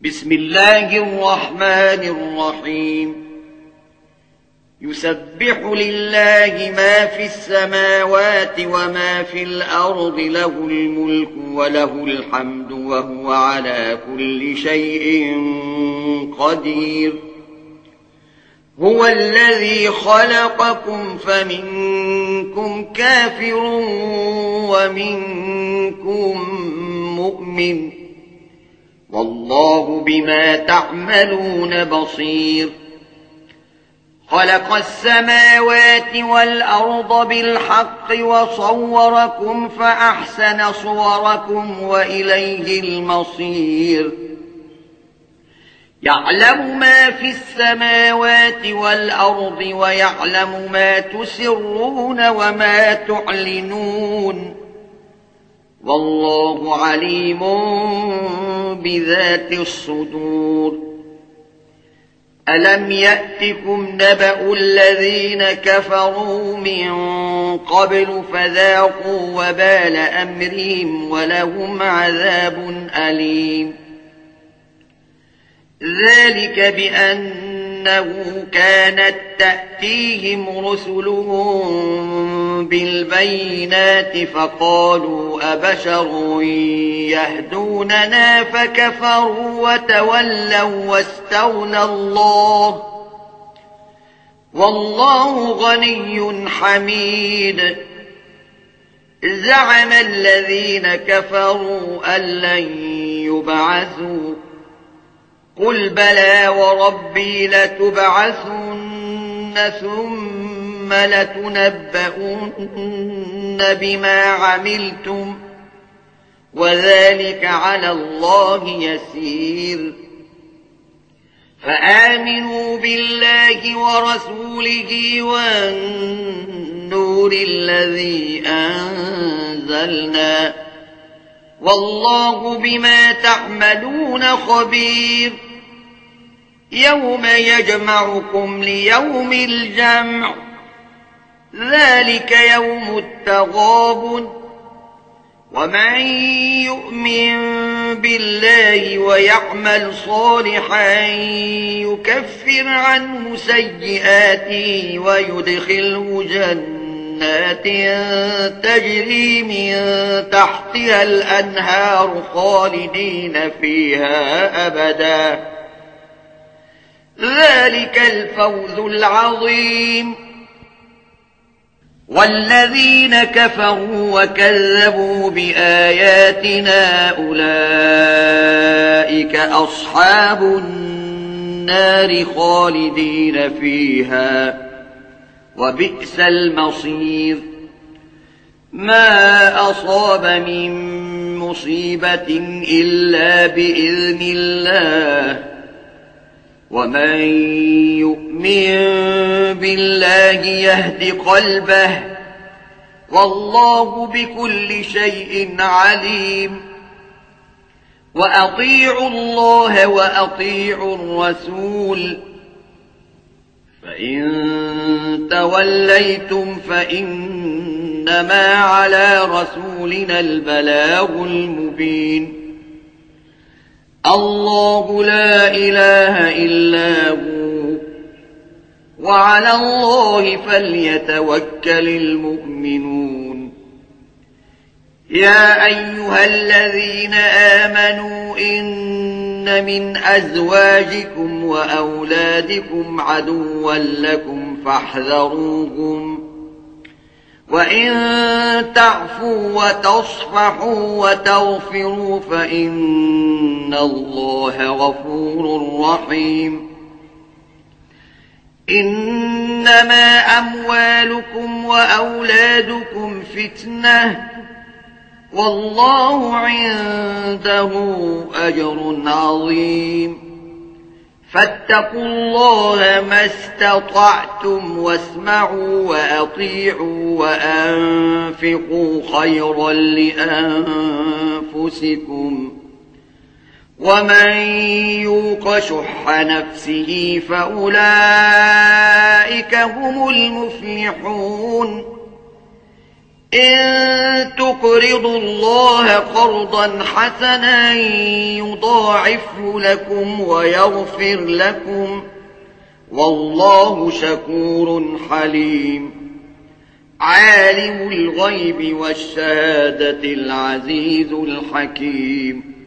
بسم الله الرحمن الرحيم يسبح لله ما في السماوات وما في الأرض له الملك وله الحمد وهو على كل شيء قدير هو الذي خلقكم فمنكم كافر ومنكم مؤمن والله بما تعملون بصير خلق السماوات والأرض بالحق وصوركم فأحسن صوركم وإليه المصير يعلم ما في السماوات والأرض ويعلم ما تسرون وما تعلنون والله عليم بذات الصدور ألم يأتكم نبأ الذين كفروا من قبل فذاقوا وبال أمرهم ولهم عذاب أليم ذلك بأنه كانت تأتيهم رسلهم بالبينات فقالوا أبشر يهدوننا فكفروا وتولوا واستغنى الله والله غني حميد زعم الذين كفروا أن لن يبعثوا قل بلى وربي لتبعثن ثم لتنبؤن بما عملتم وذلك على الله يسير فآمنوا بالله ورسوله والنور الذي أنزلنا والله بما تعملون خبير يوم يجمعكم ليوم الجمع ذلك يوم التغابن ومن يؤمن بالله ويعمل صالحا يكفر عنه سيئاته ويدخله جنات تجري من تحتها الأنهار خالدين فيها أبدا ذلك الفوز العظيم والذين كفروا وكذبوا بآياتنا أولئك أصحاب النار خالدين فيها وبئس المصير ما أصاب من مصيبة إلا بإذن الله ومن يؤمن بالله يهد قلبه والله بكل شيء عليم وأطيعوا الله وأطيعوا الرسول فإن توليتم فإنما على رسولنا البلاغ المبين الله لا إله إلا هو وعلى الله فليتوكل المؤمنون يا أيها الذين آمنوا إن من أزواجكم وأولادكم عدوا لكم فاحذروهم وإن تعفوا وتصفحوا وتغفروا فإن الله غفور رحيم إنما أموالكم وأولادكم فتنة والله عنده أجر عظيم فاتقوا الله ما استطعتم واسمعوا وأطيعوا وأنفقوا خيرا لأنفسكم ومن يوق شح نفسه فأولئك هم المفلحون إن تقرضوا الله قرضا حسنا يضاعفه لكم ويغفر لكم والله شكور حليم عالم الغيب والشهادة العزيز الحكيم